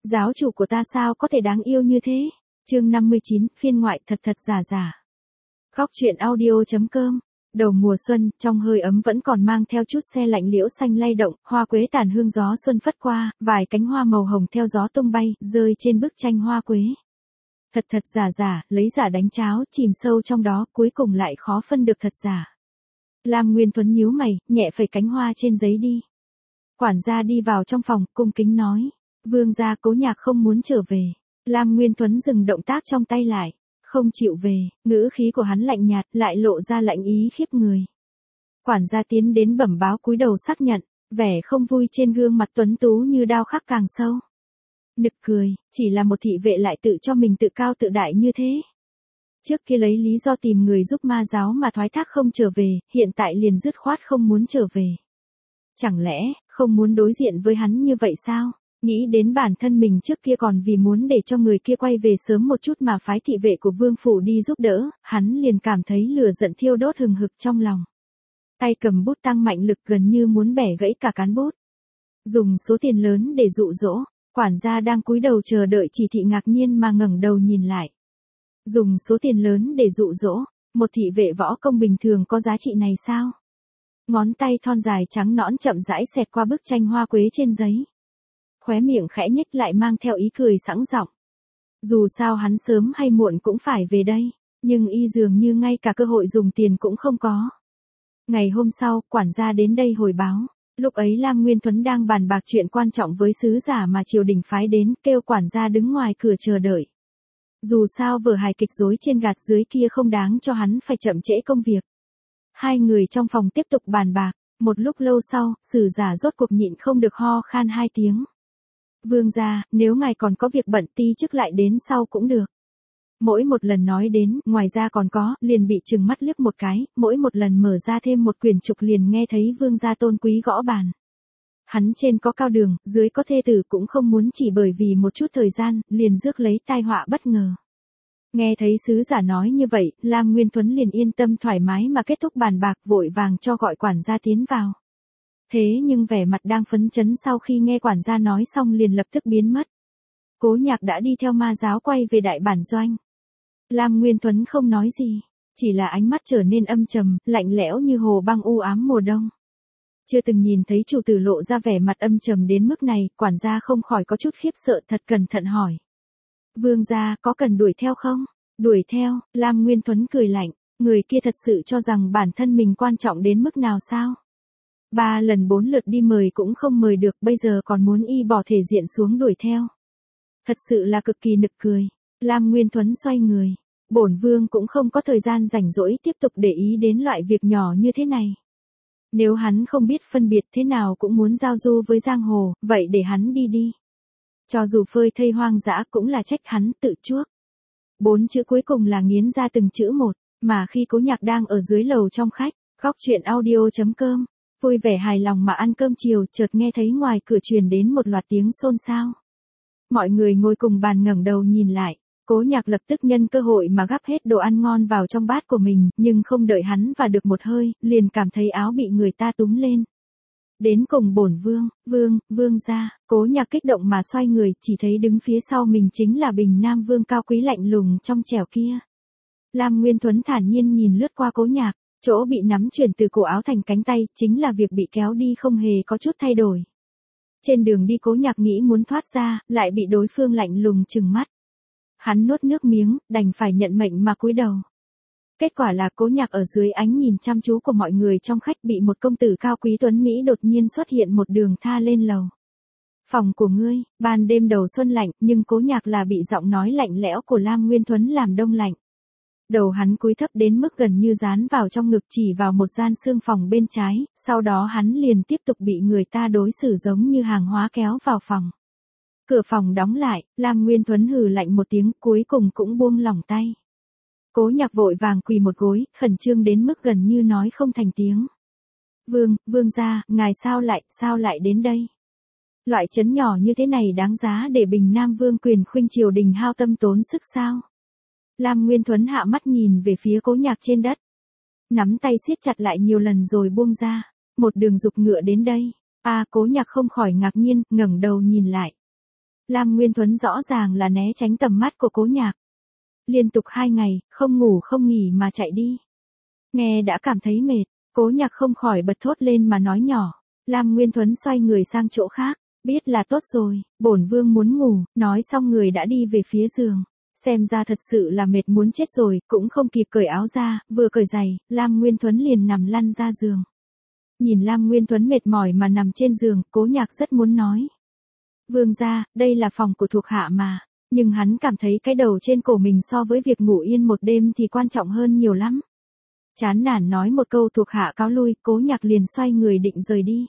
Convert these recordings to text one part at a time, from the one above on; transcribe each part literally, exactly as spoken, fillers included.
Giáo chủ của ta sao có thể đáng yêu như thế? Chương năm mươi chín, phiên ngoại thật thật giả giả. Góc truyện audio.com. Đầu mùa xuân, trong hơi ấm vẫn còn mang theo chút se lạnh, liễu xanh lay động, hoa quế tàn hương gió xuân phất qua, vài cánh hoa màu hồng theo gió tung bay, rơi trên bức tranh hoa quế. Thật thật giả giả, lấy giả đánh cháo, chìm sâu trong đó, cuối cùng lại khó phân được thật giả. Lam Nguyên Tuấn nhíu mày, nhẹ phẩy cánh hoa trên giấy đi. Quản gia đi vào trong phòng, cung kính nói. Vương gia, Cố Nhạc không muốn trở về. Lam Nguyên Tuấn dừng động tác trong tay lại. Không chịu về, ngữ khí của hắn lạnh nhạt, lại lộ ra lạnh ý khiếp người. Quản gia tiến đến bẩm báo, cúi đầu xác nhận, vẻ không vui trên gương mặt tuấn tú như đao khắc càng sâu. Nực cười, chỉ là một thị vệ lại tự cho mình tự cao tự đại như thế. Trước kia lấy lý do tìm người giúp ma giáo mà thoái thác không trở về, hiện tại liền dứt khoát không muốn trở về. Chẳng lẽ, không muốn đối diện với hắn như vậy sao? Nghĩ đến bản thân mình trước kia còn vì muốn để cho người kia quay về sớm một chút mà phái thị vệ của vương phủ đi giúp đỡ, hắn liền cảm thấy lửa giận thiêu đốt hừng hực trong lòng. Tay cầm bút tăng mạnh lực gần như muốn bẻ gãy cả cán bút. Dùng số tiền lớn để dụ dỗ, quản gia đang cúi đầu chờ đợi chỉ thị ngạc nhiên mà ngẩng đầu nhìn lại. Dùng số tiền lớn để dụ dỗ, một thị vệ võ công bình thường có giá trị này sao? Ngón tay thon dài trắng nõn chậm rãi xẹt qua bức tranh hoa quế trên giấy. Khóe miệng khẽ nhếch lại mang theo ý cười sẵn giọng. Dù sao hắn sớm hay muộn cũng phải về đây, nhưng y dường như ngay cả cơ hội dùng tiền cũng không có. Ngày hôm sau, quản gia đến đây hồi báo. Lúc ấy Lam Nguyên Tuấn đang bàn bạc chuyện quan trọng với sứ giả mà triều đình phái đến, kêu quản gia đứng ngoài cửa chờ đợi. Dù sao vở hài kịch rối trên gạt dưới kia không đáng cho hắn phải chậm trễ công việc. Hai người trong phòng tiếp tục bàn bạc, một lúc lâu sau, sử giả rốt cuộc nhịn không được ho khan hai tiếng. Vương gia, nếu ngài còn có việc bận ti chức lại đến sau cũng được. Mỗi một lần nói đến, ngoài ra còn có, liền bị trừng mắt liếc một cái, mỗi một lần mở ra thêm một quyển trục liền nghe thấy vương gia tôn quý gõ bàn. Hắn trên có cao đường, dưới có thê tử cũng không muốn chỉ bởi vì một chút thời gian, liền rước lấy tai họa bất ngờ. Nghe thấy sứ giả nói như vậy, Lam Nguyên Tuấn liền yên tâm thoải mái mà kết thúc bàn bạc, vội vàng cho gọi quản gia tiến vào. Thế nhưng vẻ mặt đang phấn chấn sau khi nghe quản gia nói xong liền lập tức biến mất. Cố Nhạc đã đi theo ma giáo quay về đại bản doanh. Lam Nguyên Tuấn không nói gì, chỉ là ánh mắt trở nên âm trầm, lạnh lẽo như hồ băng u ám mùa đông. Chưa từng nhìn thấy chủ tử lộ ra vẻ mặt âm trầm đến mức này, quản gia không khỏi có chút khiếp sợ, thật cẩn thận hỏi. Vương gia, có cần đuổi theo không? Đuổi theo, Lam Nguyên Tuấn cười lạnh, người kia thật sự cho rằng bản thân mình quan trọng đến mức nào sao? Ba lần bốn lượt đi mời cũng không mời được, bây giờ còn muốn y bỏ thể diện xuống đuổi theo. Thật sự là cực kỳ nực cười. Lam Nguyên Tuấn xoay người. Bổn vương cũng không có thời gian rảnh rỗi tiếp tục để ý đến loại việc nhỏ như thế này. Nếu hắn không biết phân biệt thế nào cũng muốn giao du với giang hồ, vậy để hắn đi đi. Cho dù phơi thây hoang dã cũng là trách hắn tự chuốc. Bốn chữ cuối cùng là nghiến ra từng chữ một, mà khi Cố Nhạc đang ở dưới lầu trong khách, góc truyện audio.com, vui vẻ hài lòng mà ăn cơm chiều, chợt nghe thấy ngoài cửa truyền đến một loạt tiếng xôn xao. Mọi người ngồi cùng bàn ngẩng đầu nhìn lại, Cố Nhạc lập tức nhân cơ hội mà gắp hết đồ ăn ngon vào trong bát của mình, nhưng không đợi hắn vào được một hơi, liền cảm thấy áo bị người ta túm lên. Đến cùng bổn vương, vương, vương gia, Cố Nhạc kích động mà xoay người, chỉ thấy đứng phía sau mình chính là Bình Nam Vương cao quý lạnh lùng trong trẻo kia. Lam Nguyên Tuấn thản nhiên nhìn lướt qua Cố Nhạc, chỗ bị nắm chuyển từ cổ áo thành cánh tay, chính là việc bị kéo đi không hề có chút thay đổi. Trên đường đi Cố Nhạc nghĩ muốn thoát ra, lại bị đối phương lạnh lùng trừng mắt. Hắn nuốt nước miếng, đành phải nhận mệnh mà cúi đầu. Kết quả là Cố Nhạc ở dưới ánh nhìn chăm chú của mọi người trong khách bị một công tử cao quý tuấn Mỹ đột nhiên xuất hiện một đường tha lên lầu. Phòng của ngươi, ban đêm đầu xuân lạnh, nhưng Cố Nhạc là bị giọng nói lạnh lẽo của Lam Nguyên Tuấn làm đông lạnh. Đầu hắn cúi thấp đến mức gần như dán vào trong ngực, chỉ vào một gian xương phòng bên trái, sau đó hắn liền tiếp tục bị người ta đối xử giống như hàng hóa kéo vào phòng. Cửa phòng đóng lại, Lam Nguyên Tuấn hừ lạnh một tiếng, cuối cùng cũng buông lỏng tay. Cố Nhạc vội vàng quỳ một gối, khẩn trương đến mức gần như nói không thành tiếng. Vương, vương gia, ngài sao lại, sao lại đến đây? Loại trấn nhỏ như thế này đáng giá để Bình Nam Vương quyền khuynh triều đình hao tâm tốn sức sao? Lam Nguyên Tuấn hạ mắt nhìn về phía Cố Nhạc trên đất. Nắm tay siết chặt lại nhiều lần rồi buông ra. Một đường dục ngựa đến đây. A Cố Nhạc không khỏi ngạc nhiên, ngẩng đầu nhìn lại. Lam Nguyên Tuấn rõ ràng là né tránh tầm mắt của Cố Nhạc. Liên tục hai ngày, không ngủ không nghỉ mà chạy đi. Nghe đã cảm thấy mệt, Cố Nhạc không khỏi bật thốt lên mà nói nhỏ. Lam Nguyên Tuấn xoay người sang chỗ khác, biết là tốt rồi, bổn vương muốn ngủ, nói xong người đã đi về phía giường. Xem ra thật sự là mệt muốn chết rồi, cũng không kịp cởi áo ra, vừa cởi giày, Lam Nguyên Tuấn liền nằm lăn ra giường. Nhìn Lam Nguyên Tuấn mệt mỏi mà nằm trên giường, Cố Nhạc rất muốn nói. Vương gia, đây là phòng của thuộc hạ mà, nhưng hắn cảm thấy cái đầu trên cổ mình so với việc ngủ yên một đêm thì quan trọng hơn nhiều lắm. Chán nản nói một câu thuộc hạ cáo lui, Cố Nhạc liền xoay người định rời đi.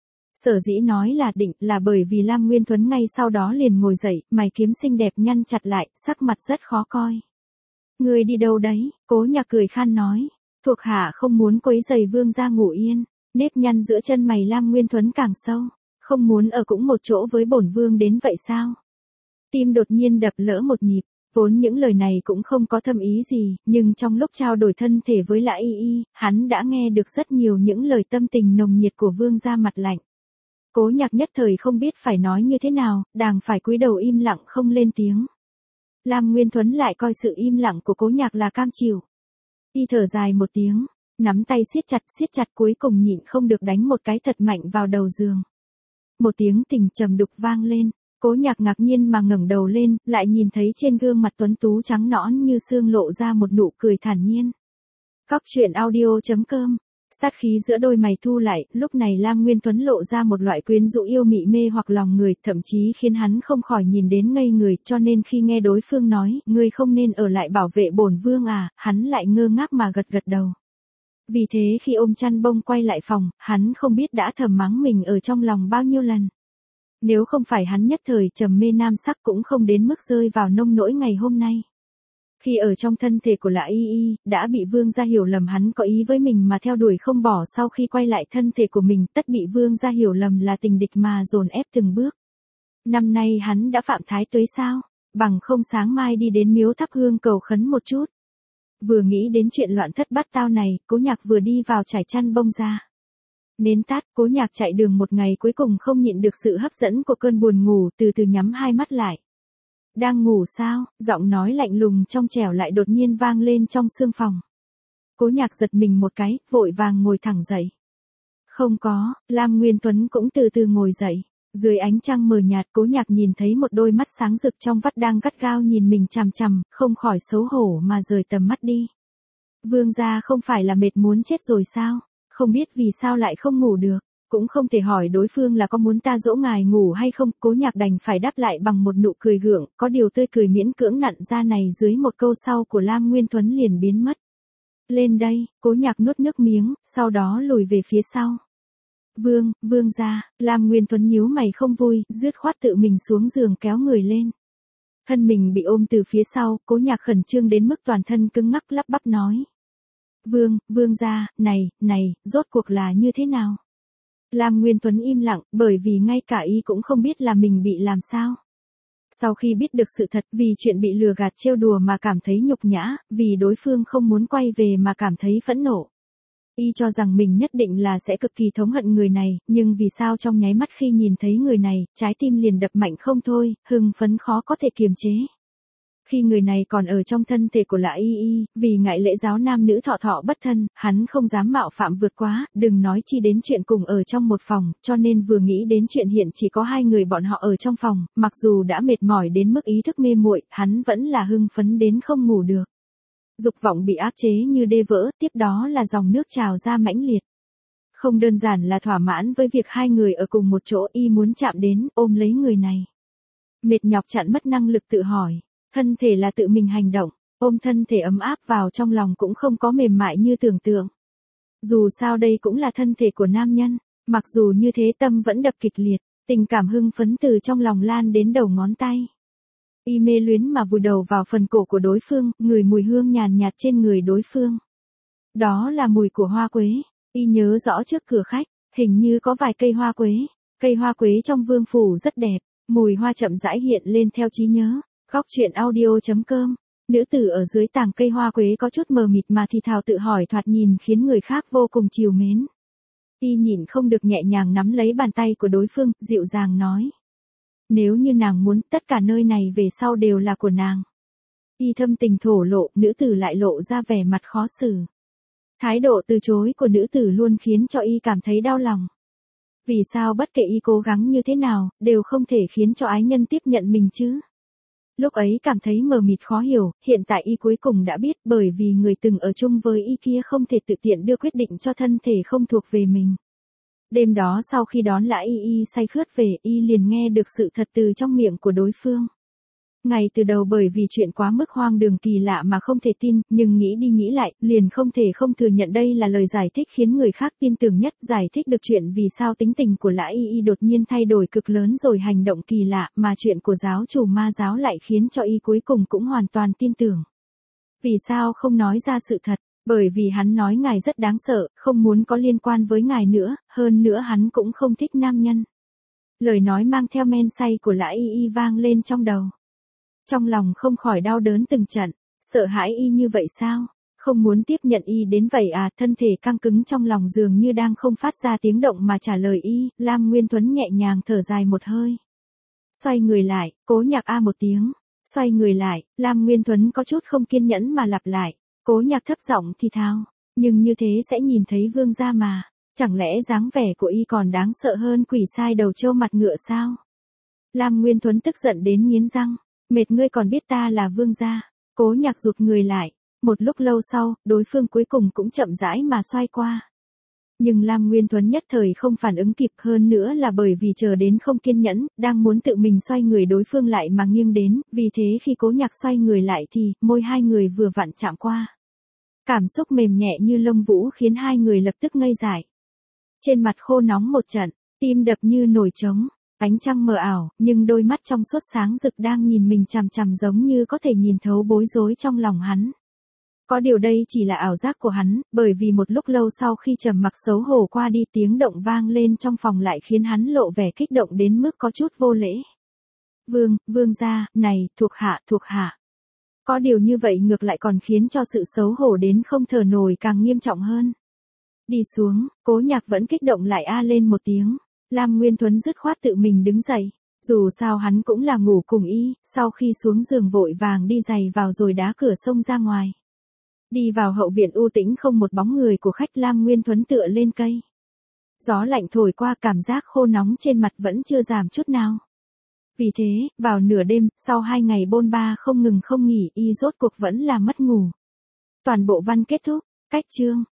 Sở dĩ nói là định là bởi vì Lam Nguyên Tuấn ngay sau đó liền ngồi dậy, mày kiếm xinh đẹp nhăn chặt lại, sắc mặt rất khó coi. Người đi đâu đấy? Cố Nhạc cười khan nói. Thuộc hạ không muốn quấy rầy vương gia ngủ yên. Nếp nhăn giữa chân mày Lam Nguyên Tuấn càng sâu. Không muốn ở cũng một chỗ với bổn vương đến vậy sao? Tim đột nhiên đập lỡ một nhịp. Vốn những lời này cũng không có thâm ý gì, nhưng trong lúc trao đổi thân thể với Lã Y Y, hắn đã nghe được rất nhiều những lời tâm tình nồng nhiệt của vương gia mặt lạnh. Cố Nhạc nhất thời không biết phải nói như thế nào, đành phải cúi đầu im lặng không lên tiếng. Lam Nguyên Tuấn lại coi sự im lặng của Cố Nhạc là cam chịu. Y thở dài một tiếng, nắm tay siết chặt siết chặt cuối cùng nhịn không được đánh một cái thật mạnh vào đầu giường. Một tiếng tình trầm đục vang lên, Cố Nhạc ngạc nhiên mà ngẩng đầu lên, lại nhìn thấy trên gương mặt tuấn tú trắng nõn như xương lộ ra một nụ cười thản nhiên. Cóc truyện audio chấm com. Sát khí giữa đôi mày thu lại, lúc này Lam Nguyên Tuấn lộ ra một loại quyến rũ yêu mị mê hoặc lòng người, thậm chí khiến hắn không khỏi nhìn đến ngây người, cho nên khi nghe đối phương nói, ngươi không nên ở lại bảo vệ bổn vương à, hắn lại ngơ ngác mà gật gật đầu. Vì thế khi ôm chăn bông quay lại phòng, hắn không biết đã thầm mắng mình ở trong lòng bao nhiêu lần. Nếu không phải hắn nhất thời trầm mê nam sắc cũng không đến mức rơi vào nông nỗi ngày hôm nay. Khi ở trong thân thể của Lã Y Y, đã bị vương gia hiểu lầm hắn có ý với mình mà theo đuổi không bỏ, sau khi quay lại thân thể của mình tất bị vương gia hiểu lầm là tình địch mà dồn ép từng bước. Năm nay hắn đã phạm thái tuế sao, bằng không sáng mai đi đến miếu thắp hương cầu khấn một chút. Vừa nghĩ đến chuyện loạn thất bát tao này, Cố Nhạc vừa đi vào trải chăn bông ra. Nến tắt, Cố Nhạc chạy đường một ngày cuối cùng không nhịn được sự hấp dẫn của cơn buồn ngủ, từ từ nhắm hai mắt lại. Đang ngủ sao? Giọng nói lạnh lùng trong trẻo lại đột nhiên vang lên trong sương phòng. Cố Nhạc giật mình một cái, vội vàng ngồi thẳng dậy. Không có, Lam Nguyên Tuấn cũng từ từ ngồi dậy. Dưới ánh trăng mờ nhạt, Cố Nhạc nhìn thấy một đôi mắt sáng rực trong vắt đang gắt gao nhìn mình chằm chằm, không khỏi xấu hổ mà rời tầm mắt đi. Vương gia không phải là mệt muốn chết rồi sao? Không biết vì sao lại không ngủ được. Cũng không thể hỏi đối phương là có muốn ta dỗ ngài ngủ hay không, Cố Nhạc đành phải đáp lại bằng một nụ cười gượng, có điều tươi cười miễn cưỡng nặn ra này dưới một câu sau của Lam Nguyên Tuấn liền biến mất. Lên đây, Cố Nhạc nuốt nước miếng, sau đó lùi về phía sau. Vương, vương gia, Lam Nguyên Tuấn nhíu mày không vui, dứt khoát tự mình xuống giường kéo người lên. Thân mình bị ôm từ phía sau, Cố Nhạc khẩn trương đến mức toàn thân cứng ngắc lắp bắp nói. Vương, vương gia, này, này, rốt cuộc là như thế nào? Lam Nguyên Tuấn im lặng, bởi vì ngay cả y cũng không biết là mình bị làm sao. Sau khi biết được sự thật vì chuyện bị lừa gạt trêu đùa mà cảm thấy nhục nhã, vì đối phương không muốn quay về mà cảm thấy phẫn nộ. Y cho rằng mình nhất định là sẽ cực kỳ thống hận người này, nhưng vì sao trong nháy mắt khi nhìn thấy người này, trái tim liền đập mạnh không thôi, hưng phấn khó có thể kiềm chế. Khi người này còn ở trong thân thể của Lã Y Y, vì ngại lễ giáo nam nữ thọ thọ bất thân, hắn không dám mạo phạm vượt quá, đừng nói chi đến chuyện cùng ở trong một phòng, cho nên vừa nghĩ đến chuyện hiện chỉ có hai người bọn họ ở trong phòng, mặc dù đã mệt mỏi đến mức ý thức mê muội, hắn vẫn là hưng phấn đến không ngủ được. Dục vọng bị áp chế như đê vỡ, tiếp đó là dòng nước trào ra mãnh liệt. Không đơn giản là thỏa mãn với việc hai người ở cùng một chỗ, y muốn chạm đến, ôm lấy người này. Mệt nhọc chặn mất năng lực tự hỏi. Thân thể là tự mình hành động, ôm thân thể ấm áp vào trong lòng cũng không có mềm mại như tưởng tượng. Dù sao đây cũng là thân thể của nam nhân, mặc dù như thế tâm vẫn đập kịch liệt, tình cảm hưng phấn từ trong lòng lan đến đầu ngón tay. Y mê luyến mà vùi đầu vào phần cổ của đối phương, ngửi mùi hương nhàn nhạt trên người đối phương. Đó là mùi của hoa quế, y nhớ rõ trước cửa khách, hình như có vài cây hoa quế, cây hoa quế trong vương phủ rất đẹp, mùi hoa chậm rãi hiện lên theo trí nhớ. Cóc truyện audio chấm com. Nữ tử ở dưới tàng cây hoa quế có chút mờ mịt mà thì thào tự hỏi, thoạt nhìn khiến người khác vô cùng trìu mến. Y nhịn không được nhẹ nhàng nắm lấy bàn tay của đối phương, dịu dàng nói. Nếu như nàng muốn, tất cả nơi này về sau đều là của nàng. Y thâm tình thổ lộ, nữ tử lại lộ ra vẻ mặt khó xử. Thái độ từ chối của nữ tử luôn khiến cho Y cảm thấy đau lòng. Vì sao bất kể Y cố gắng như thế nào, đều không thể khiến cho ái nhân tiếp nhận mình chứ? Lúc ấy cảm thấy mờ mịt khó hiểu, hiện tại Y cuối cùng đã biết, bởi vì người từng ở chung với Y kia không thể tự tiện đưa quyết định cho thân thể không thuộc về mình. Đêm đó sau khi đón Lã Y Y say khướt về, Y liền nghe được sự thật từ trong miệng của đối phương. Ngay từ đầu bởi vì chuyện quá mức hoang đường kỳ lạ mà không thể tin, nhưng nghĩ đi nghĩ lại, liền không thể không thừa nhận đây là lời giải thích khiến người khác tin tưởng nhất, giải thích được chuyện vì sao tính tình của Lã Y Y đột nhiên thay đổi cực lớn rồi hành động kỳ lạ, mà chuyện của giáo chủ ma giáo lại khiến cho Y cuối cùng cũng hoàn toàn tin tưởng. Vì sao không nói ra sự thật? Bởi vì hắn nói ngài rất đáng sợ, không muốn có liên quan với ngài nữa, hơn nữa hắn cũng không thích nam nhân. Lời nói mang theo men say của Lã Y Y vang lên trong đầu. Trong lòng không khỏi đau đớn từng trận, sợ hãi Y như vậy sao? Không muốn tiếp nhận Y đến vậy à? Thân thể căng cứng trong lòng dường như đang không phát ra tiếng động mà trả lời Y. Lam Nguyên Tuấn nhẹ nhàng thở dài một hơi. Xoay người lại, Cố Nhạc a một tiếng. Xoay người lại, Lam Nguyên Tuấn có chút không kiên nhẫn mà lặp lại. Cố Nhạc thấp giọng thì thào, nhưng như thế sẽ nhìn thấy vương gia mà. Chẳng lẽ dáng vẻ của Y còn đáng sợ hơn quỷ sai đầu trâu mặt ngựa sao? Lam Nguyên Tuấn tức giận đến nghiến răng. Mệt ngươi còn biết ta là vương gia. Cố Nhạc rụt người lại. Một lúc lâu sau, đối phương cuối cùng cũng chậm rãi mà xoay qua. Nhưng Lam Nguyên Tuấn nhất thời không phản ứng kịp, hơn nữa là bởi vì chờ đến không kiên nhẫn, đang muốn tự mình xoay người đối phương lại mà nghiêng đến, vì thế khi Cố Nhạc xoay người lại thì, môi hai người vừa vặn chạm qua. Cảm xúc mềm nhẹ như lông vũ khiến hai người lập tức ngây dại. Trên mặt khô nóng một trận, tim đập như nổi trống. Ánh trăng mờ ảo, nhưng đôi mắt trong suốt sáng rực đang nhìn mình chằm chằm giống như có thể nhìn thấu bối rối trong lòng hắn. Có điều đây chỉ là ảo giác của hắn, bởi vì một lúc lâu sau khi trầm mặc xấu hổ qua đi tiếng động vang lên trong phòng lại khiến hắn lộ vẻ kích động đến mức có chút vô lễ. Vương, vương gia, này, thuộc hạ, thuộc hạ. Có điều như vậy ngược lại còn khiến cho sự xấu hổ đến không thở nổi càng nghiêm trọng hơn. Đi xuống, Cố Nhạc vẫn kích động lại a lên một tiếng. Lam Nguyên Tuấn dứt khoát tự mình đứng dậy. Dù sao hắn cũng là ngủ cùng Y, sau khi xuống giường vội vàng đi giày vào rồi đá cửa xông ra ngoài. Đi vào hậu viện u tĩnh không một bóng người của khách, Lam Nguyên Tuấn tựa lên cây. Gió lạnh thổi qua, cảm giác khô nóng trên mặt vẫn chưa giảm chút nào. Vì thế, vào nửa đêm, sau hai ngày bôn ba không ngừng không nghỉ, Y rốt cuộc vẫn là mất ngủ. Toàn bộ văn kết thúc, cách chương.